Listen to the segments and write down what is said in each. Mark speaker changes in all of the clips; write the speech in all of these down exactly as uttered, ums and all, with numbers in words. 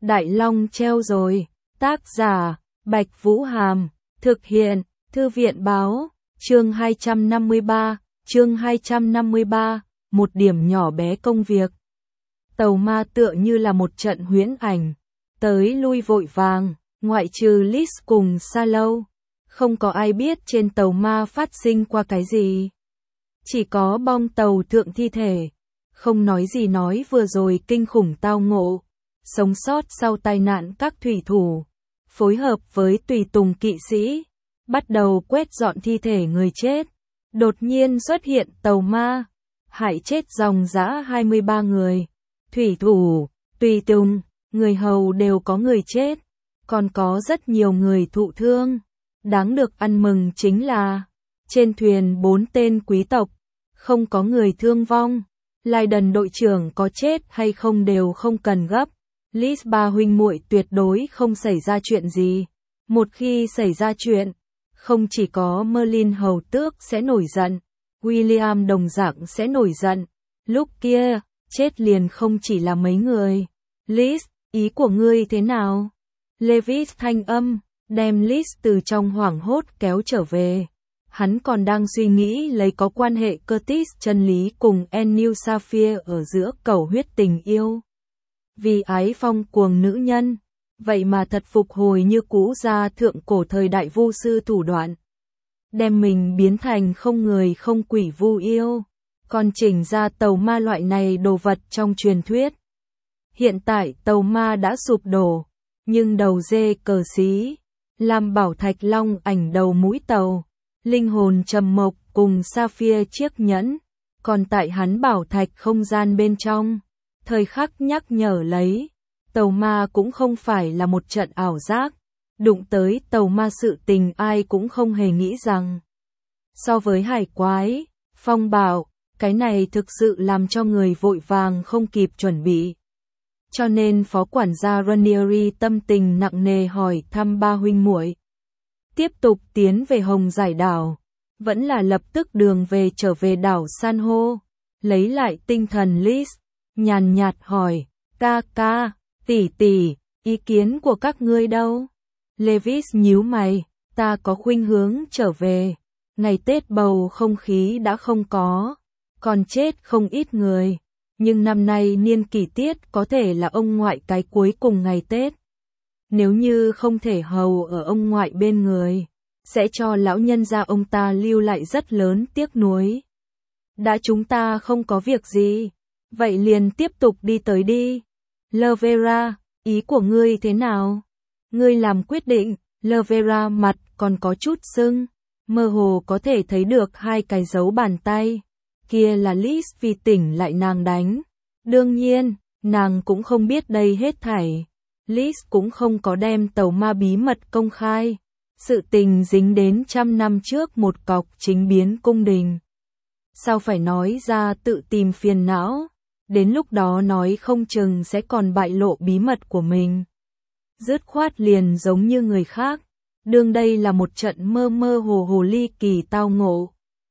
Speaker 1: Đại Long treo rồi. Tác giả, Bạch Vũ Hàm. Thực hiện, Thư viện Báo. Chương hai trăm năm mươi ba, chương hai trăm năm mươi ba, một điểm nhỏ bé công việc. Tàu ma tựa như là một trận huyễn ảnh, tới lui vội vàng, ngoại trừ Liz cùng Salo. Không có ai biết trên tàu ma phát sinh qua cái gì. Chỉ có bong tàu thượng thi thể. Không nói gì nói vừa rồi kinh khủng tao ngộ. Sống sót sau tai nạn các thủy thủ. Phối hợp với tùy tùng kỵ sĩ. Bắt đầu quét dọn thi thể người chết. Đột nhiên xuất hiện tàu ma. Hại chết dòng dã hai mươi ba người. Thủy thủ, tùy tùng, người hầu đều có người chết. Còn có rất nhiều người thụ thương. Đáng được ăn mừng chính là trên thuyền bốn tên quý tộc, không có người thương vong. Lydon đội trưởng có chết hay không đều không cần gấp. Liz ba huynh muội tuyệt đối không xảy ra chuyện gì. Một khi xảy ra chuyện, không chỉ có Merlin hầu tước sẽ nổi giận, William đồng dạng sẽ nổi giận. Lúc kia, chết liền không chỉ là mấy người. Liz, ý của ngươi thế nào? Levis thanh âm đem Liz từ trong hoảng hốt kéo trở về. Hắn còn đang suy nghĩ lấy có quan hệ Curtis chân lý cùng Enil Sapphire ở giữa cầu huyết tình yêu. Vì ái phong cuồng nữ nhân, vậy mà thật phục hồi như cũ ra thượng cổ thời đại vu sư thủ đoạn. Đem mình biến thành không người không quỷ vu yêu, còn chỉnh ra tàu ma loại này đồ vật trong truyền thuyết. Hiện tại tàu ma đã sụp đổ, nhưng đầu dê cờ xí, làm bảo thạch long ảnh đầu mũi tàu, linh hồn trầm mộc cùng Sapphire chiếc nhẫn, còn tại hắn bảo thạch không gian bên trong, thời khắc nhắc nhở lấy, tàu ma cũng không phải là một trận ảo giác, đụng tới tàu ma sự tình ai cũng không hề nghĩ rằng. So với hải quái, phong bạo, cái này thực sự làm cho người vội vàng không kịp chuẩn bị. Cho nên phó quản gia Ranieri tâm tình nặng nề hỏi thăm ba huynh muội. Tiếp tục tiến về Hồng Giải đảo, vẫn là lập tức đường về trở về đảo San hô. Lấy lại tinh thần Liz, nhàn nhạt hỏi, ca ca, tỷ tỷ, ý kiến của các ngươi đâu? Levis nhíu mày, ta có khuynh hướng trở về. Ngày Tết bầu không khí đã không có, còn chết không ít người. Nhưng năm nay niên kỷ tiết có thể là ông ngoại cái cuối cùng ngày Tết. Nếu như không thể hầu ở ông ngoại bên người, sẽ cho lão nhân gia ông ta lưu lại rất lớn tiếc nuối. Đã chúng ta không có việc gì, vậy liền tiếp tục đi tới đi. Lovera, ý của ngươi thế nào? Ngươi làm quyết định. Lovera mặt còn có chút sưng, mơ hồ có thể thấy được hai cái dấu bàn tay. Kia là Liz vì tỉnh lại nàng đánh. Đương nhiên, nàng cũng không biết đây hết thảy. Liz cũng không có đem tàu ma bí mật công khai. Sự tình dính đến trăm năm trước một cọc chính biến cung đình. Sao phải nói ra tự tìm phiền não? Đến lúc đó nói không chừng sẽ còn bại lộ bí mật của mình. Dứt khoát liền giống như người khác. Đương đây là một trận mơ mơ hồ hồ ly kỳ tao ngộ.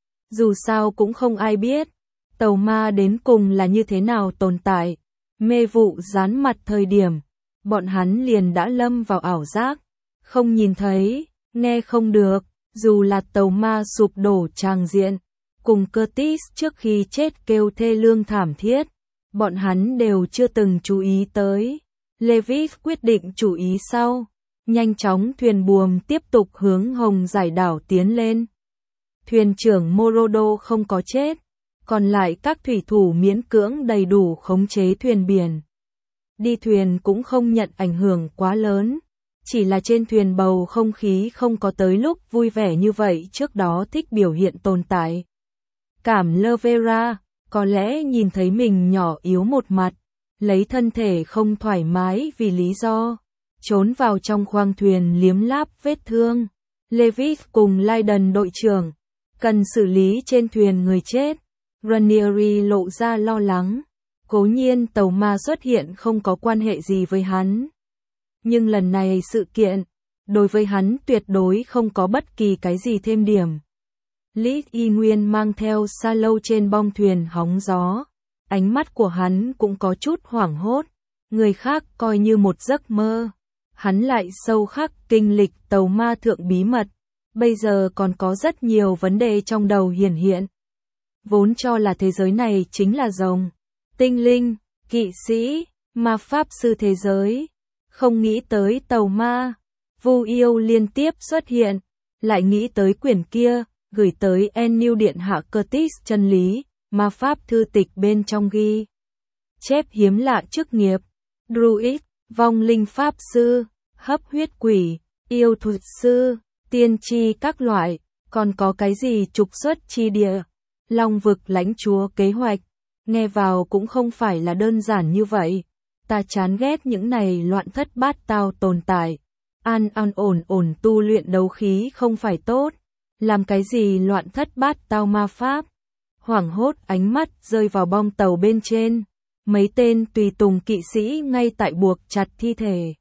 Speaker 1: Dù sao cũng không ai biết, tàu ma đến cùng là như thế nào tồn tại. Mê vụ dán mặt thời điểm, bọn hắn liền đã lâm vào ảo giác, không nhìn thấy, nghe không được, dù là tàu ma sụp đổ tràng diện, cùng Curtis trước khi chết kêu thê lương thảm thiết, bọn hắn đều chưa từng chú ý tới. Levis quyết định chú ý sau, nhanh chóng thuyền buồm tiếp tục hướng Hồng Giải đảo tiến lên. Thuyền trưởng Morodo không có chết, còn lại các thủy thủ miễn cưỡng đầy đủ khống chế thuyền biển. Đi thuyền cũng không nhận ảnh hưởng quá lớn, chỉ là trên thuyền bầu không khí không có tới lúc vui vẻ như vậy trước đó thích biểu hiện tồn tại. Cảm Lovera, có lẽ nhìn thấy mình nhỏ yếu một mặt, lấy thân thể không thoải mái vì lý do, trốn vào trong khoang thuyền liếm láp vết thương. Levis cùng Lydon đội trưởng cần xử lý trên thuyền người chết. Ranieri lộ ra lo lắng. Cố nhiên tàu ma xuất hiện không có quan hệ gì với hắn. Nhưng lần này sự kiện, đối với hắn tuyệt đối không có bất kỳ cái gì thêm điểm. Lý Y Nguyên mang theo Salo trên bong thuyền hóng gió. Ánh mắt của hắn cũng có chút hoảng hốt. người khác coi như một giấc mơ. Hắn lại sâu khắc kinh lịch tàu ma thượng bí mật, bây giờ còn có rất nhiều vấn đề trong đầu hiển hiện. Vốn cho là thế giới này chính là rồng, tinh linh, kỵ sĩ, ma pháp sư thế giới. Không nghĩ tới tàu ma, vu yêu liên tiếp xuất hiện, lại nghĩ tới quyển kia, gửi tới Ennew điện hạ Curtis chân lý, ma pháp thư tịch bên trong ghi. Chép hiếm lạ chức nghiệp, druid, vong linh pháp sư, hấp huyết quỷ, yêu thuật sư, tiên tri các loại, còn có cái gì trục xuất chi địa, long vực lãnh chúa kế hoạch, nghe vào cũng không phải là đơn giản như vậy. Ta chán ghét những này loạn thất bát tao tồn tại. An an ổn ổn tu luyện đấu khí không phải tốt. Làm cái gì loạn thất bát tao ma pháp. Hoảng hốt ánh mắt rơi vào bong tàu bên trên. Mấy tên tùy tùng kỵ sĩ ngay tại buộc chặt thi thể.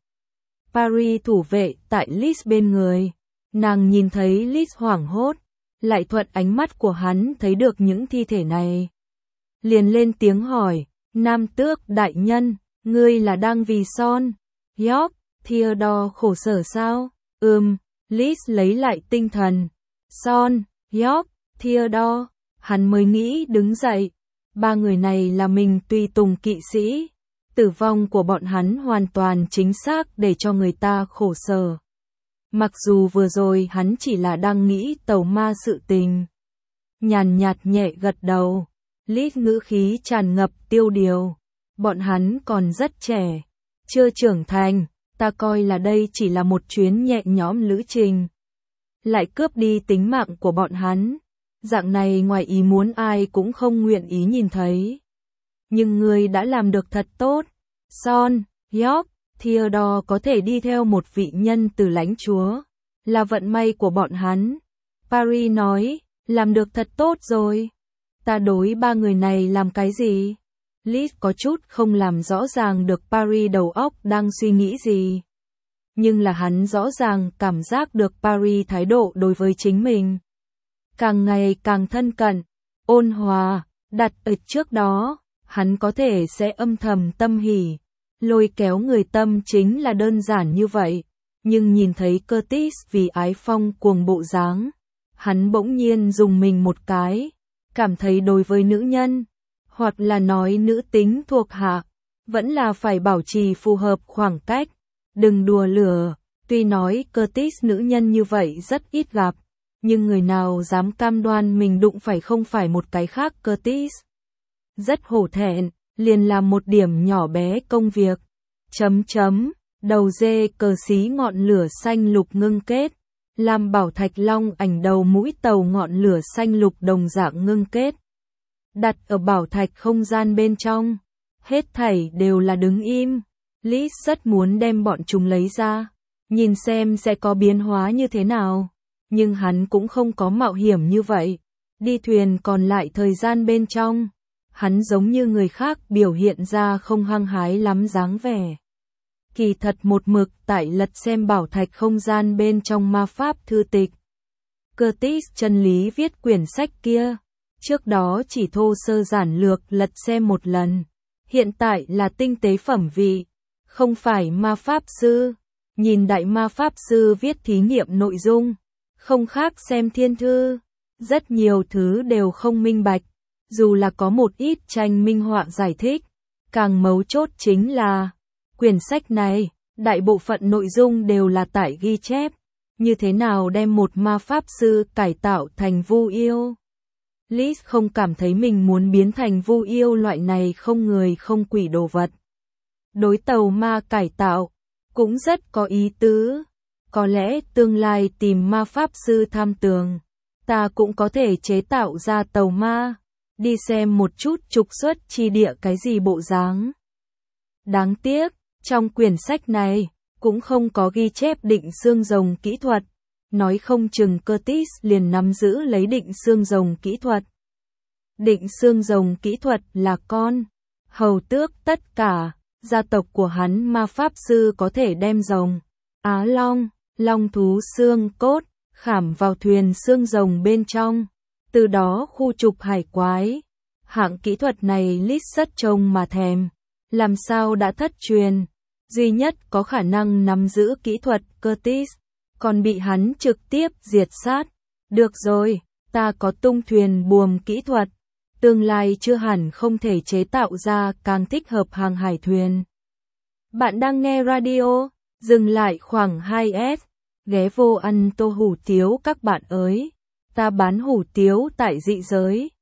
Speaker 1: Paris thủ vệ tại Liz bên người. Nàng nhìn thấy Liz hoảng hốt. Lại thuận ánh mắt của hắn thấy được những thi thể này. Liền lên tiếng hỏi. Nam tước đại nhân. Ngươi là đang vì Son, York, Theodore khổ sở sao? Ừm, Liz lấy lại tinh thần. Son, York, Theodore, hắn mới nghĩ đứng dậy. Ba người này là mình tùy tùng kỵ sĩ. Tử vong của bọn hắn hoàn toàn chính xác để cho người ta khổ sở. Mặc dù vừa rồi hắn chỉ là đang nghĩ tàu ma sự tình. Nhàn nhạt nhẹ gật đầu. Liz ngữ khí tràn ngập tiêu điều. Bọn hắn còn rất trẻ, chưa trưởng thành, ta coi là đây chỉ là một chuyến nhẹ nhõm lữ trình. Lại cướp đi tính mạng của bọn hắn, dạng này ngoài ý muốn ai cũng không nguyện ý nhìn thấy. Nhưng ngươi đã làm được thật tốt, Son, York, Theodore có thể đi theo một vị nhân từ lãnh chúa, là vận may của bọn hắn. Paris nói, làm được thật tốt rồi. Ta đối ba người này làm cái gì? Liz có chút không làm rõ ràng được Paris đầu óc đang suy nghĩ gì. Nhưng là hắn rõ ràng cảm giác được Paris thái độ đối với chính mình. Càng ngày càng thân cận, ôn hòa, đặt ở trước đó, hắn có thể sẽ âm thầm tâm hỉ. Lôi kéo người tâm chính là đơn giản như vậy. Nhưng nhìn thấy Curtis vì ái phong cuồng bộ dáng, hắn bỗng nhiên dùng mình một cái, cảm thấy đối với nữ nhân, hoặc là nói nữ tính thuộc hạ, vẫn là phải bảo trì phù hợp khoảng cách, đừng đùa lửa. Tuy nói Curtis nữ nhân như vậy rất ít gặp, nhưng người nào dám cam đoan mình đụng phải không phải một cái khác Curtis. Rất hổ thẹn, liền làm một điểm nhỏ bé công việc. Chấm chấm, đầu dê cờ xí ngọn lửa xanh lục ngưng kết, làm bảo thạch long ảnh đầu mũi tàu ngọn lửa xanh lục đồng dạng ngưng kết. Đặt ở bảo thạch không gian bên trong, hết thảy đều là đứng im. Liz rất muốn đem bọn chúng lấy ra, nhìn xem sẽ có biến hóa như thế nào. Nhưng hắn cũng không có mạo hiểm như vậy. Đi thuyền còn lại thời gian bên trong, hắn giống như người khác biểu hiện ra không hăng hái lắm dáng vẻ. Kỳ thật một mực tại lật xem bảo thạch không gian bên trong ma pháp thư tịch. Curtis chân lý viết quyển sách kia, trước đó chỉ thô sơ giản lược lật xem một lần, hiện tại là tinh tế phẩm vị, không phải ma pháp sư. Nhìn đại ma pháp sư viết thí nghiệm nội dung, không khác xem thiên thư, rất nhiều thứ đều không minh bạch, dù là có một ít tranh minh họa giải thích. Càng mấu chốt chính là, quyển sách này, đại bộ phận nội dung đều là tại ghi chép, như thế nào đem một ma pháp sư cải tạo thành vu yêu. Liz không cảm thấy mình muốn biến thành vu yêu loại này không người không quỷ đồ vật. Đối tàu ma cải tạo, cũng rất có ý tứ. Có lẽ tương lai tìm ma pháp sư tham tường, ta cũng có thể chế tạo ra tàu ma, đi xem một chút trục xuất chi địa cái gì bộ dáng. Đáng tiếc, trong quyển sách này, cũng không có ghi chép định xương rồng kỹ thuật, nói không chừng Curtis liền nắm giữ lấy định xương rồng kỹ thuật. Định xương rồng kỹ thuật là con, hầu tước tất cả, gia tộc của hắn ma pháp sư có thể đem rồng, á long, long thú xương cốt, khảm vào thuyền xương rồng bên trong, từ đó khu trục hải quái. Hạng kỹ thuật này Liz rất trông mà thèm, làm sao đã thất truyền. Duy nhất có khả năng nắm giữ kỹ thuật Curtis, còn bị hắn trực tiếp diệt sát. Được rồi, ta có tung thuyền buồm kỹ thuật, tương lai chưa hẳn không thể chế tạo ra càng thích hợp hàng hải thuyền. Bạn đang nghe radio, dừng lại khoảng hai S, ghé vô ăn tô hủ tiếu các bạn ơi. Ta bán hủ tiếu tại dị giới.